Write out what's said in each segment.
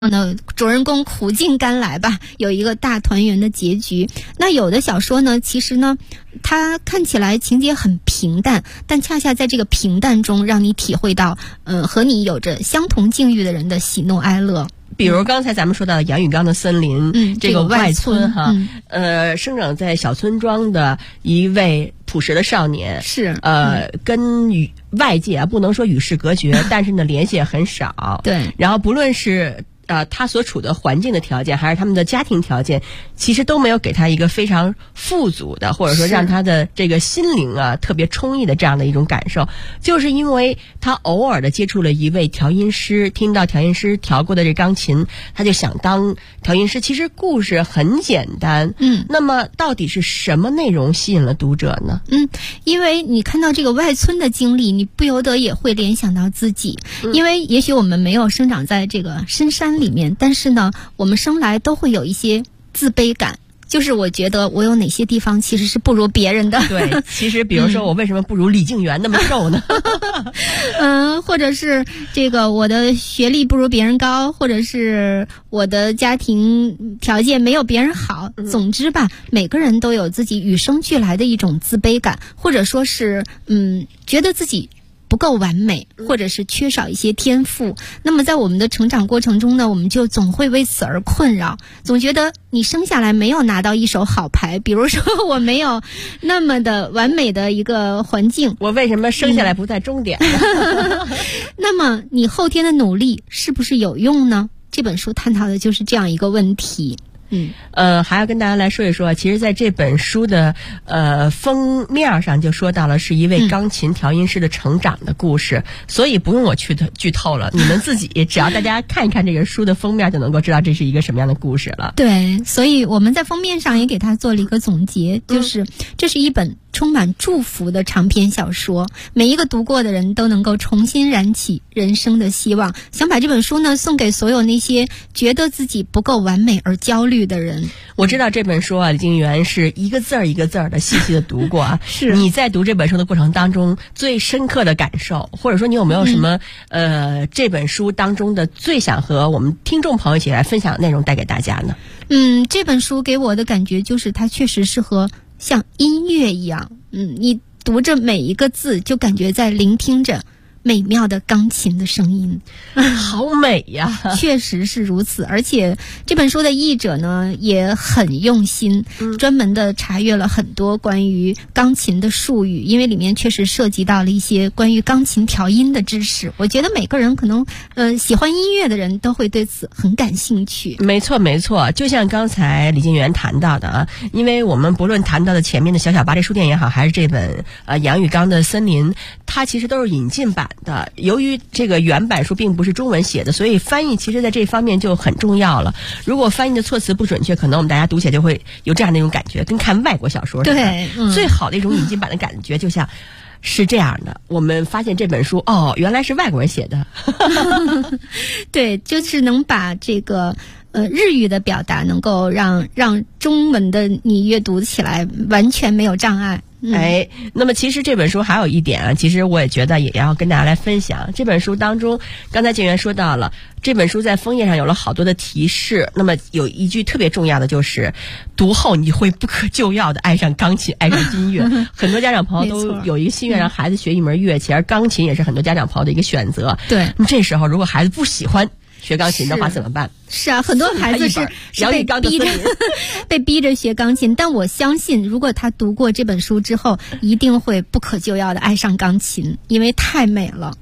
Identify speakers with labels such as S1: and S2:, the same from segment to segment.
S1: 呢，主人公苦尽甘来吧，有一个大团圆的结局。那有的小说呢，其实呢，它看起来情节很平淡，但恰恰在这个平淡中，让你体会到，和你有着相同境遇的人的喜怒哀乐。
S2: 比如刚才咱们说到杨玉刚的森林，这个外村哈，生长在小村庄的一位朴实的少年，
S1: 是
S2: 跟外界啊不能说与世隔绝，但是呢联系也很少。
S1: 对，
S2: 然后不论是他所处的环境的条件，还是他们的家庭条件，其实都没有给他一个非常富足的，或者说让他的这个心灵啊特别充溢的这样的一种感受。就是因为他偶尔的接触了一位调音师，听到调音师调过的这钢琴，他就想当调音师。其实故事很简单，那么到底是什么内容吸引了读者呢？
S1: 因为你看到这个外村的经历，你不由得也会联想到自己，因为也许我们没有生长在这个深山里面，但是呢，我们生来都会有一些自卑感，就是我觉得我有哪些地方其实是不如别人的。
S2: 对，其实比如说我为什么不如李静媛那么瘦呢？
S1: 或者是这个我的学历不如别人高，或者是我的家庭条件没有别人好。总之吧，每个人都有自己与生俱来的一种自卑感，或者说是觉得自己不够完美，或者是缺少一些天赋。那么在我们的成长过程中呢，我们就总会为此而困扰，总觉得你生下来没有拿到一手好牌，比如说我没有那么的完美的一个环境，
S2: 我为什么生下来不在终点？
S1: 那么你后天的努力是不是有用呢？这本书探讨的就是这样一个问题。
S2: 还要跟大家来说一说，其实在这本书的封面上就说到了是一位钢琴调音师的成长的故事，所以不用我去剧透了，你们自己只要大家看一看这个书的封面就能够知道这是一个什么样的故事了。
S1: 对，所以我们在封面上也给他做了一个总结，就是这是一本充满祝福的长篇小说，每一个读过的人都能够重新燃起人生的希望。想把这本书呢送给所有那些觉得自己不够完美而焦虑的人。
S2: 我知道这本书啊，李静媛是一个字儿一个字儿的细细的读过啊。
S1: 是
S2: 你在读这本书的过程当中最深刻的感受，或者说你有没有什么这本书当中的最想和我们听众朋友一起来分享的内容带给大家呢？
S1: 这本书给我的感觉就是它确实是和像音乐一样，你读着每一个字就感觉在聆听着美妙的钢琴的声音。
S2: 好美呀。
S1: 确实是如此。而且这本书的译者呢也很用心，专门的查阅了很多关于钢琴的术语，因为里面确实涉及到了一些关于钢琴调音的知识。我觉得每个人可能喜欢音乐的人都会对此很感兴趣。
S2: 没错没错，就像刚才李静媛谈到的啊，因为我们不论谈到的前面的小小巴黎书店也好，还是这本杨玉刚的森林，它其实都是引进版的。由于这个原版书并不是中文写的，所以翻译其实在这方面就很重要了。如果翻译的措辞不准确，可能我们大家读起来就会有这样的一种感觉，跟看外国小说似的。
S1: 对，
S2: 最好的一种引进版的感觉就像是这样的，我们发现这本书原来是外国人写的。
S1: 对，就是能把这个日语的表达能够让中文的你阅读起来完全没有障碍。
S2: 那么其实这本书还有一点啊，其实我也觉得也要跟大家来分享。这本书当中，刚才静媛说到了，这本书在封页上有了好多的提示。那么有一句特别重要的就是，读后你会不可救药的爱上钢琴，爱上音乐。很多家长朋友都有一个心愿让孩子学一门乐器，而钢琴也是很多家长朋友的一个选择。
S1: 对，
S2: 那么这时候如果孩子不喜欢学钢琴的话怎么办？
S1: 是啊，很多孩子是被逼着学钢琴，但我相信如果他读过这本书之后，一定会不可救药的爱上钢琴，因为太美了。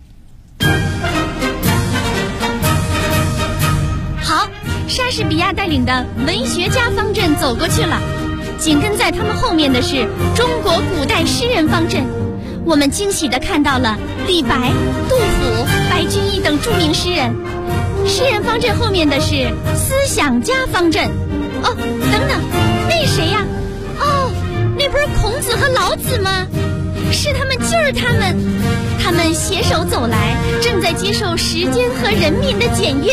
S3: 好，莎士比亚带领的文学家方阵走过去了，紧跟在他们后面的是中国古代诗人方阵。我们惊喜地看到了李白、杜甫、白居易等著名诗人。诗人方阵后面的是思想家方阵。等等，那谁呀？那不是孔子和老子吗？是他们，就是他们。他们携手走来，正在接受时间和人民的检阅。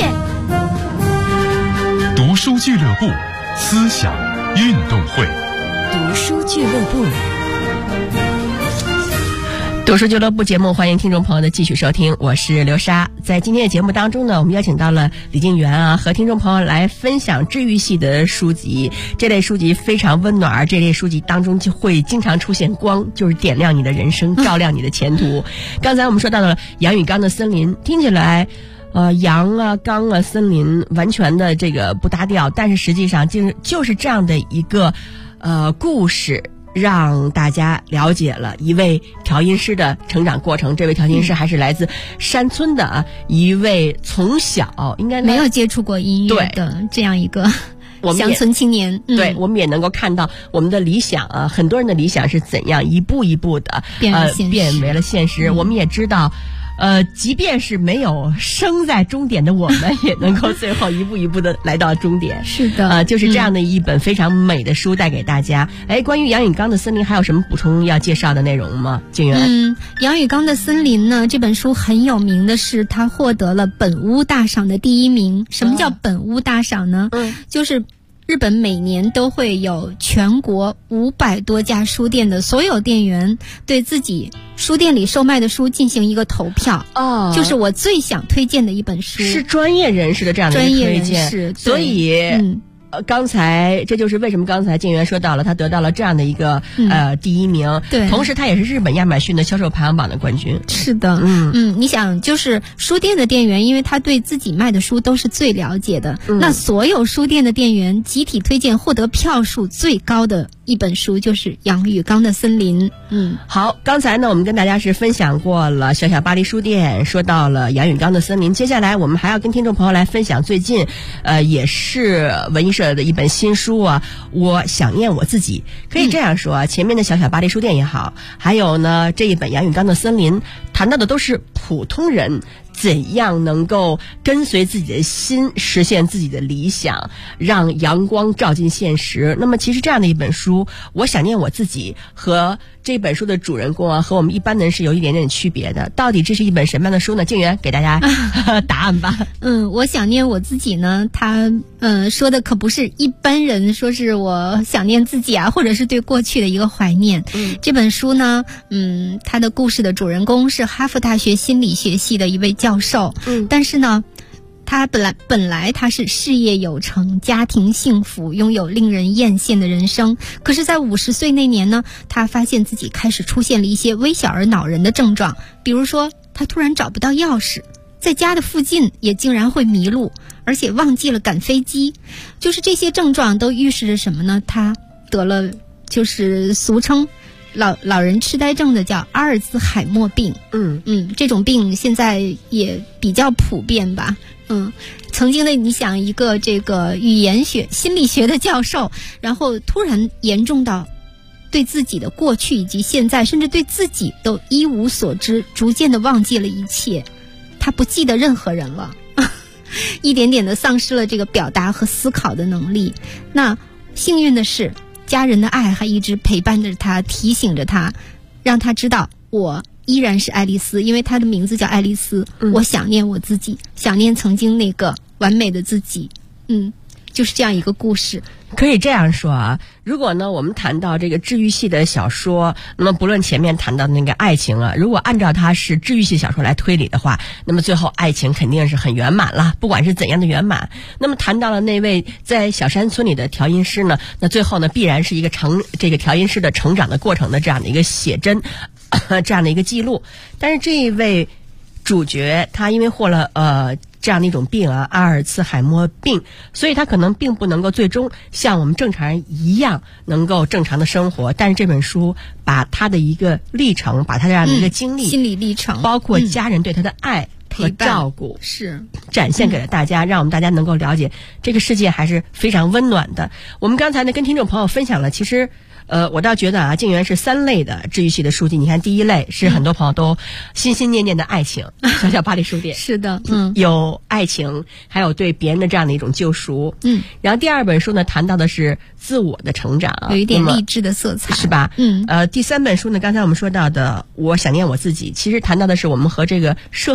S4: 读书俱乐部思想运动会。
S5: 读书俱乐部。
S2: 读书俱乐部节目，欢迎听众朋友的继续收听，我是刘莎。在今天的节目当中呢，我们邀请到了李静媛啊，和听众朋友来分享治愈系的书籍。这类书籍非常温暖，这类书籍当中就会经常出现光，就是点亮你的人生，照亮你的前途。刚才我们说到了杨禹刚的《森林》，听起来杨啊、刚啊、森林完全的这个不搭调，但是实际上就是这样的一个故事，让大家了解了一位调音师的成长过程。这位调音师还是来自山村的一位从小应该
S1: 没有接触过音乐的这样一个乡村青年。
S2: 对，我们也能够看到我们的理想啊，很多人的理想是怎样一步一步的变为了现实。我们也知道即便是没有生在终点的我们，也能够最后一步一步的来到终点。
S1: 是的，
S2: 就是这样的一本非常美的书带给大家。关于杨禹刚的《森林》还有什么补充要介绍的内容吗？静媛？
S1: 杨禹刚的《森林》呢，这本书很有名的是他获得了本屋大赏的第1名。什么叫本屋大赏呢？就是日本每年都会有全国500多家书店的所有店员对自己书店里售卖的书进行一个投票。就是我最想推荐的一本书，
S2: 是专业人士的这样的一个推荐。
S1: 专业人士，
S2: 所以刚才这就是为什么刚才静媛说到了他得到了这样的一个第1名。
S1: 对，
S2: 同时他也是日本亚马逊的销售排行榜的冠军。
S1: 是的。你想，就是书店的店员，因为他对自己卖的书都是最了解的，那所有书店的店员集体推荐获得票数最高的一本书就是杨禹刚的《森林》。
S2: 好，刚才呢我们跟大家是分享过了小小巴黎书店，说到了杨禹刚的《森林》，接下来我们还要跟听众朋友来分享最近也是文艺社的一本新书啊，我想念我自己。可以这样说啊，前面的小小巴黎书店也好，还有呢这一本杨禹刚的《森林》，谈到的都是普通人怎样能够跟随自己的心，实现自己的理想，让阳光照进现实。那么其实这样的一本书，我想念我自己，和这本书的主人公啊，和我们一般人是有一点点区别的。到底这是一本什么样的书呢？静媛给大家答案吧。
S1: 我想念我自己呢，他说的可不是一般人说是我想念自己啊，或者是对过去的一个怀念。这本书呢，他的故事的主人公是哈佛大学心理学系的一位教授。但是呢，他本来他是事业有成，家庭幸福，拥有令人艳羡的人生。可是在50岁那年呢，他发现自己开始出现了一些微小而恼人的症状，比如说他突然找不到钥匙，在家的附近也竟然会迷路，而且忘记了赶飞机。就是这些症状都预示着什么呢？他得了就是俗称老人痴呆症的叫阿尔兹海默病。这种病现在也比较普遍吧。曾经的你想，一个这个语言学心理学的教授，然后突然严重到对自己的过去以及现在，甚至对自己都一无所知，逐渐的忘记了一切，他不记得任何人了一点点的丧失了这个表达和思考的能力。那幸运的是，家人的爱还一直陪伴着他，提醒着他，让他知道我依然是爱丽丝，因为她的名字叫爱丽丝。我想念我自己，想念曾经那个完美的自己。就是这样一个故事。
S2: 可以这样说啊，如果呢我们谈到这个治愈系的小说，那么不论前面谈到的那个爱情啊，如果按照它是治愈系小说来推理的话，那么最后爱情肯定是很圆满了，不管是怎样的圆满。那么谈到了那位在小山村里的调音师呢，那最后呢必然是一个这个调音师的成长的过程的这样的一个写真这样的一个记录。但是这一位主角他因为获了这样的一种病啊，阿尔茨海默病，所以他可能并不能够最终像我们正常人一样能够正常的生活。但是这本书把他的一个历程，把他这样的一个经历、
S1: 心理历程，
S2: 包括家人对他的爱和照顾，
S1: 是
S2: 展现给了大家，让我们大家能够了解这个世界还是非常温暖的。我们刚才呢跟听众朋友分享了，其实我倒觉得啊，静媛是3类的治愈系的书籍。你看，第一类是很多朋友都心心念念的爱情，小小巴黎书店
S1: 是的，
S2: 有爱情，还有对别人的这样的一种救赎。然后第2本书呢，谈到的是自我的成长，
S1: 有一点励志的色彩，
S2: 是吧？第3本书呢，刚才我们说到的《我想念我自己》，其实谈到的是我们和这个社会，我们和周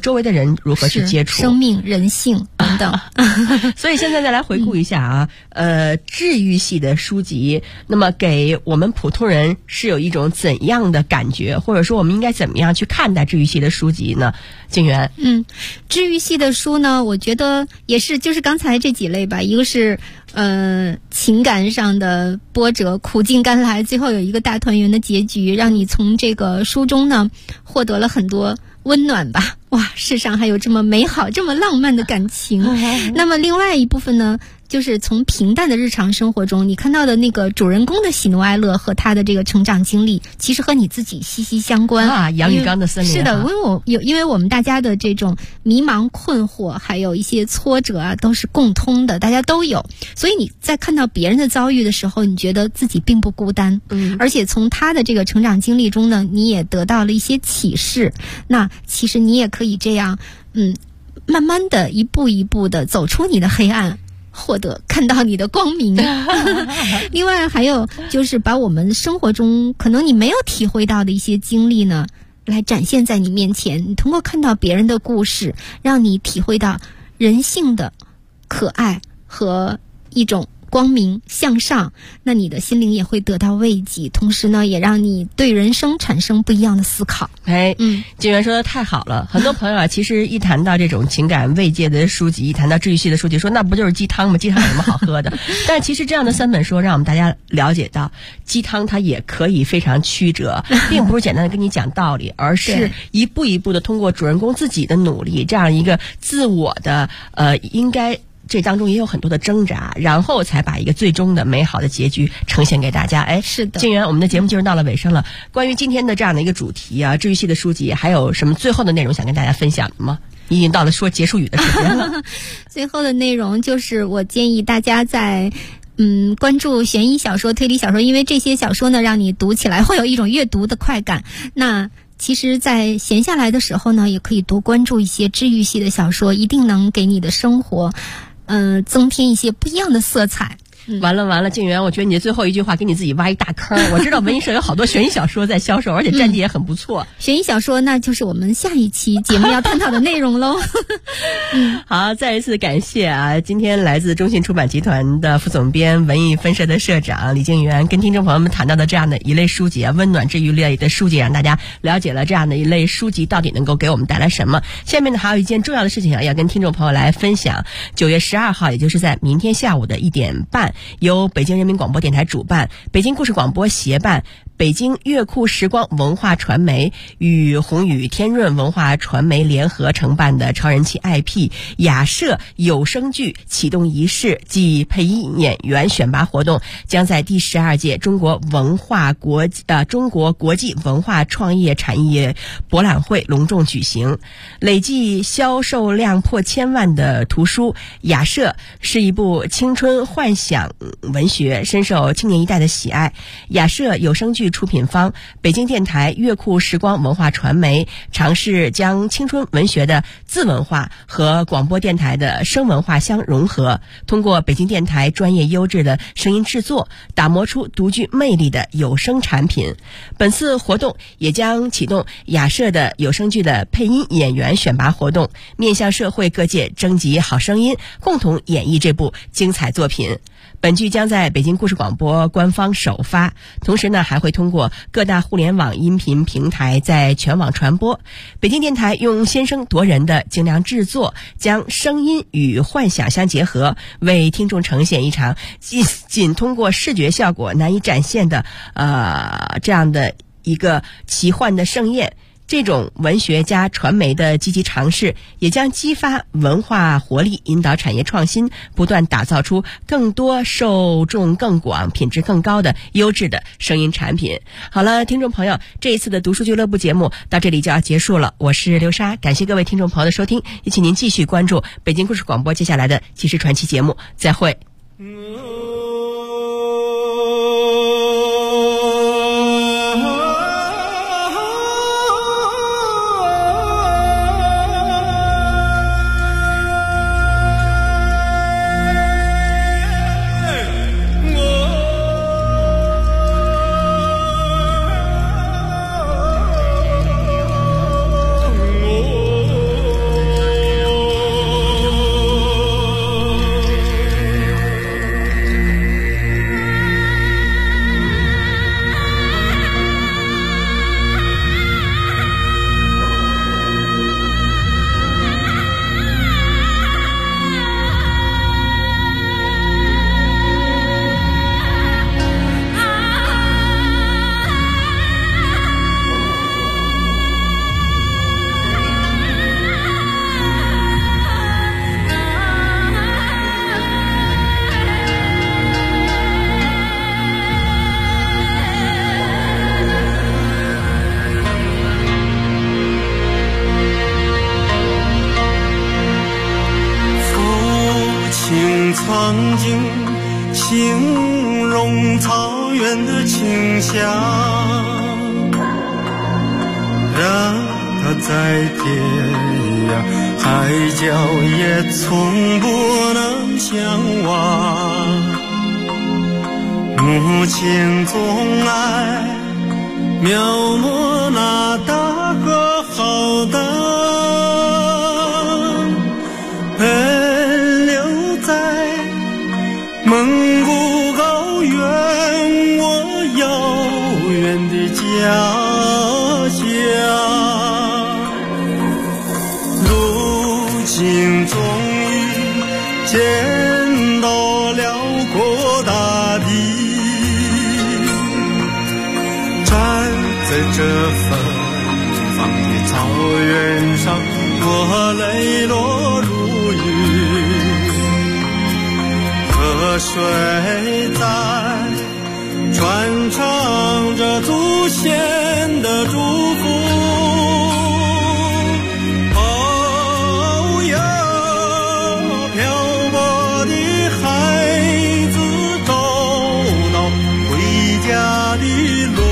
S2: 周围的人如何去接触，
S1: 生命、人性等等。
S2: 所以现在再来回顾一下啊，治愈系的书籍，那么给我们普通人是有一种怎样的感觉，或者说我们应该怎么样去看待治愈系的书籍呢？静媛，
S1: 治愈系的书呢，我觉得也是就是刚才这几类吧，一个是情感上的波折，苦尽甘来，最后有一个大团圆的结局，让你从这个书中呢获得了很多温暖吧。哇，世上还有这么美好这么浪漫的感情。那么另外一部分呢，就是从平淡的日常生活中你看到的那个主人公的喜怒哀乐和他的这个成长经历，其实和你自己息息相关
S2: 啊。杨玉刚的森林，
S1: 是的，因为我们大家的这种迷茫困惑还有一些挫折啊都是共通的，大家都有，所以你在看到别人的遭遇的时候，你觉得自己并不孤单。而且从他的这个成长经历中呢，你也得到了一些启示。那其实你也可以这样慢慢的一步一步的走出你的黑暗，看到你的光明。另外还有就是把我们生活中可能你没有体会到的一些经历呢来展现在你面前，你通过看到别人的故事，让你体会到人性的可爱和一种光明向上，那你的心灵也会得到慰藉，同时呢也让你对人生产生不一样的思考。
S2: 静媛说的太好了。很多朋友啊，其实一谈到这种情感慰藉的书籍，一谈到治愈系的书籍，说那不就是鸡汤吗？鸡汤有什么好喝的？但是其实这样的3本书让我们大家了解到，鸡汤它也可以非常曲折，并不是简单的跟你讲道理，而是一步一步的通过主人公自己的努力，这样一个自我的应该这当中也有很多的挣扎，然后才把一个最终的美好的结局呈现给大家。
S1: 是的，
S2: 静媛，我们的节目进入到了尾声了。关于今天的这样的一个主题啊，治愈系的书籍，还有什么最后的内容想跟大家分享的吗？已经到了说结束语的时间了。
S1: 最后的内容就是我建议大家在关注悬疑小说、推理小说，因为这些小说呢让你读起来会有一种阅读的快感。那其实在闲下来的时候呢，也可以多关注一些治愈系的小说，一定能给你的生活增添一些不一样的色彩。
S2: 完了，静媛，我觉得你的最后一句话给你自己挖一大坑。我知道文艺社有好多悬疑小说在销售，而且战绩也很不错。
S1: 悬疑小说那就是我们下一期节目要探讨的内容喽。
S2: 好，再一次感谢啊，今天来自中信出版集团的副总编、文艺分社的社长李静媛，跟听众朋友们谈到的这样的一类书籍啊，温暖治愈类的书籍，让大家了解了这样的一类书籍到底能够给我们带来什么。下面呢还有一件重要的事情啊，要跟听众朋友来分享。9月12号，也就是在明天下午的1点半，由北京人民广播电台主办，北京故事广播协办，北京乐库时光文化传媒与宏宇天润文化传媒联合承办的超人气 IP 雅舍有声剧启动仪式暨配音演员选拔活动，将在第12届中国国际文化创业产业博览会隆重举行。累计销售量破1000万的图书，雅舍是一部青春幻想文学，深受青年一代的喜爱。雅舍有声剧出品方北京电台乐库时光文化传媒尝试将青春文学的字文化和广播电台的声文化相融合，通过北京电台专业优质的声音制作，打磨出独具魅力的有声产品。本次活动也将启动雅舍的有声剧的配音演员选拔活动，面向社会各界征集好声音，共同演绎这部精彩作品。本剧将在北京故事广播官方首发，同时呢还会通过各大互联网音频平台在全网传播。北京电台用先声夺人的精良制作，将声音与幻想相结合，为听众呈现一场仅通过视觉效果难以展现的这样的一个奇幻的盛宴。这种文学加传媒的积极尝试，也将激发文化活力，引导产业创新，不断打造出更多受众更广、品质更高的优质的声音产品。好了，听众朋友，这一次的读书俱乐部节目到这里就要结束了。我是刘莎，感谢各位听众朋友的收听，也请您继续关注北京故事广播接下来的纪实传奇节目。再会。
S5: 情曾经形容草原的清香，让它在天涯海角也从不能相忘。母亲总爱描摹那大河浩荡，奔流在蒙古高原，我遥远的家乡。如今终于见到辽阔大地，站在这芬芳的草原上，我泪落如雨。河水在传唱着祖先的祝福。哦哟，漂泊的孩子找到回家的路。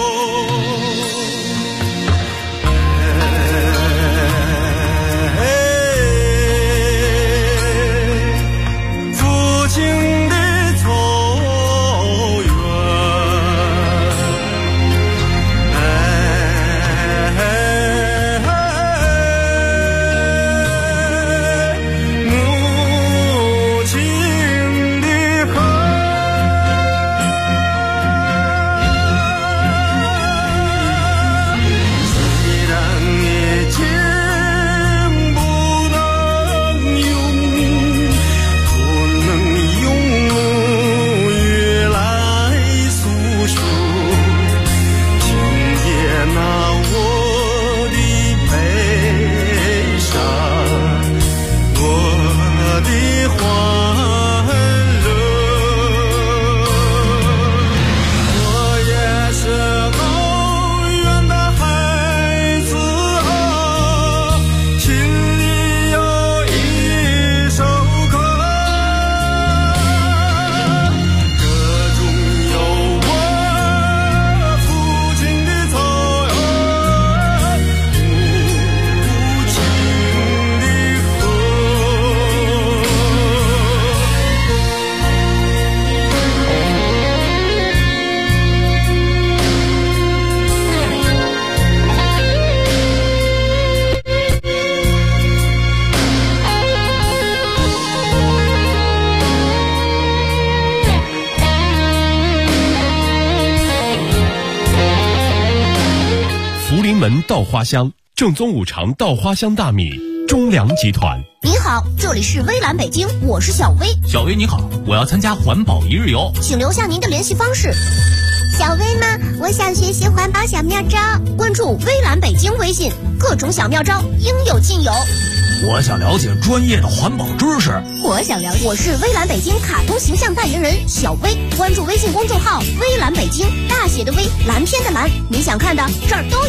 S4: 稻花香，正宗五常稻花香大米，中粮集团。
S6: 您好，这里是微蓝北京，我是小薇。
S7: 小薇你好，我要参加环保一日游，
S6: 请留下您的联系方式。
S8: 小薇吗？我想学习环保小妙招，
S6: 关注微蓝北京微信，各种小妙招应有尽有。
S7: 我想了解专业的环保知识，
S6: 我是微蓝北京卡通形象代言人小薇，关注微信公众号微蓝北京，大写的微，蓝天的蓝，你想看的这儿都有。